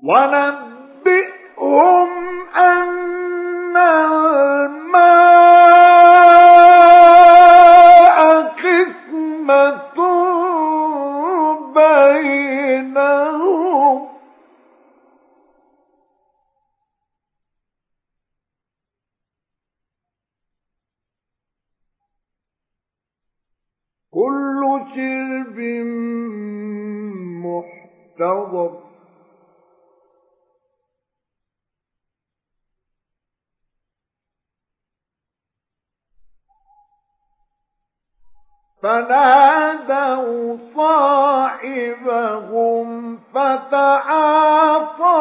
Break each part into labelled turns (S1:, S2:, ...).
S1: ونبئهم أن الماء قسمة بينهم كل شرب محتضر فنادوا صاحبهم فتعاطى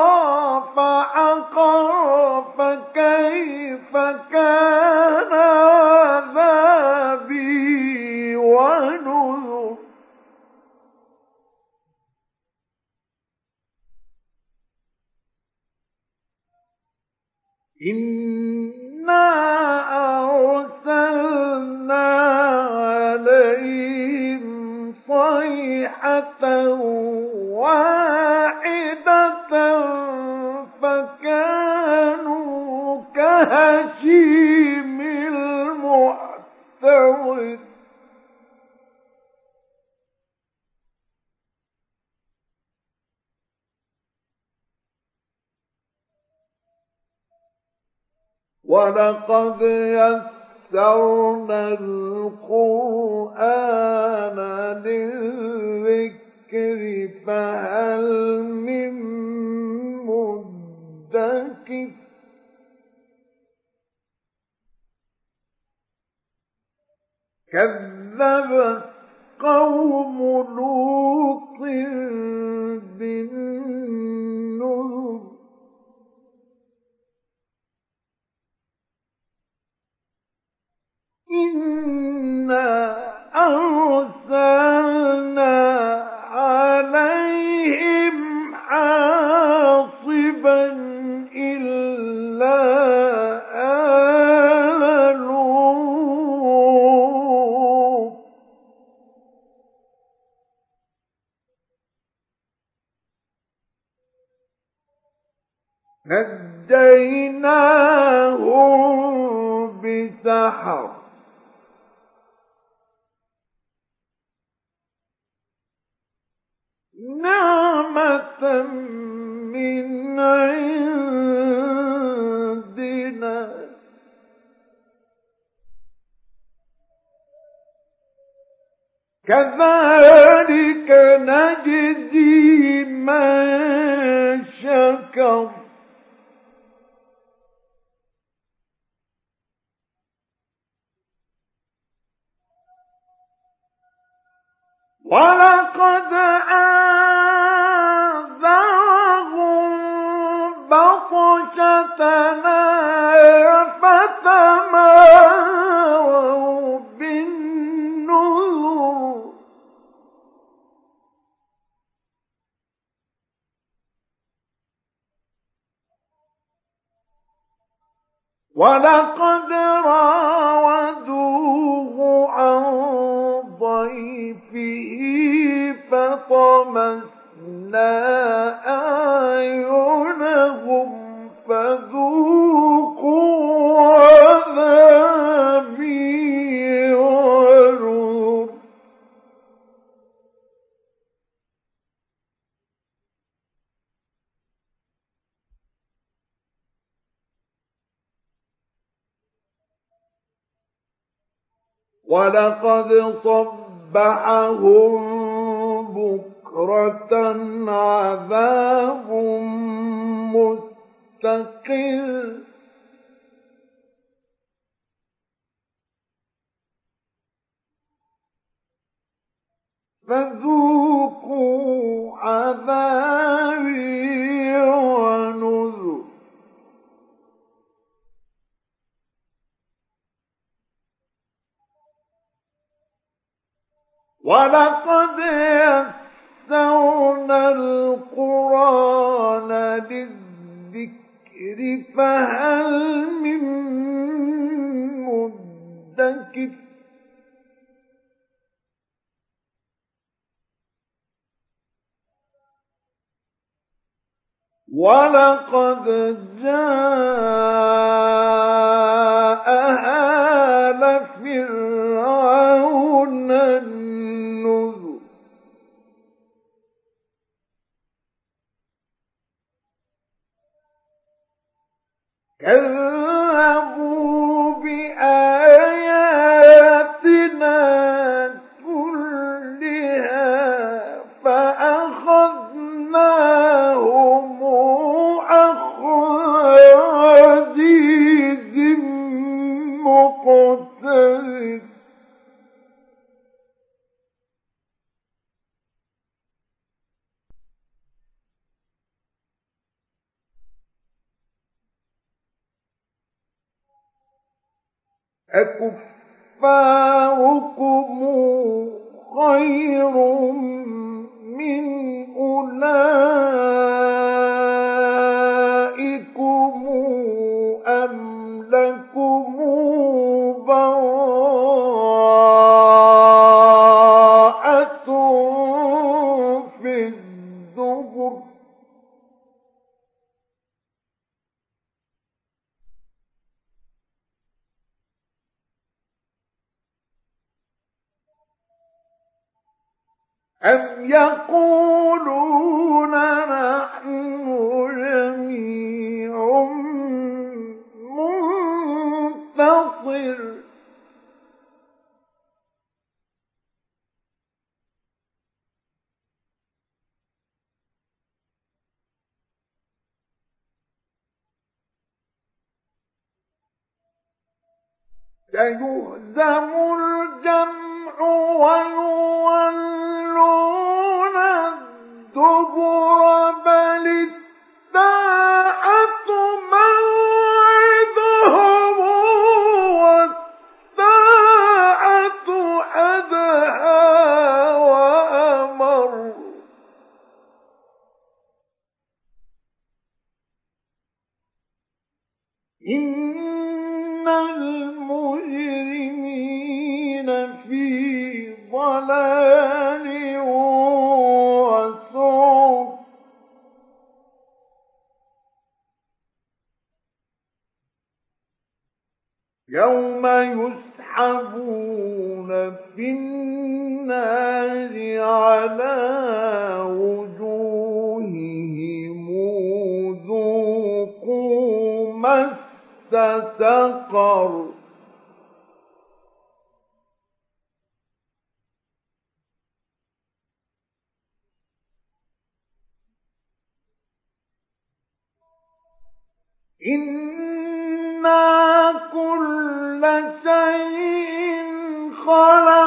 S1: فعقر فكيف كان عذابي ونذر إنا أرسلنا عليهم صيحة واحدة فكانوا كهشيم المحتضر ولقد يسرنا القرآن للذكر فهل من مدكر كذبت قوم لوط بالنذر إنا أرسلنا عليهم حاصبا إلا آل لوط نجيناهم بسحر نعمة من عندنا كذلك نجزي من شكر ولقد أنذرهم بطشتنا فتماروا بالنذر ولقد راودوه عن ضيفه فطمسنا أعينهم فذوقوا عذابي ونذر ولقد صبحهم بكرة عذاب مستقر فذوقوا عذابي ونذر ولقد يسرنا القرآن للذكر فهل من مدكر ولقد جاء آل فرعون النذر كذبوا بآياتنا كلها فأخذناهم أخذ عزيز مقتدر أكفاركم خير من أولئكم أم لكم براءة في الزبر أم يقولون نحن جميع منتصر سيهزم الجمع ويولون الدبر بل الساعة موعدهم والساعة أدهى وأمر إن المجرمين في ضلال وسعر يوم يسحبون في النار على وجوههم ذوقوا مس سقر إنا كل شيء خلقناه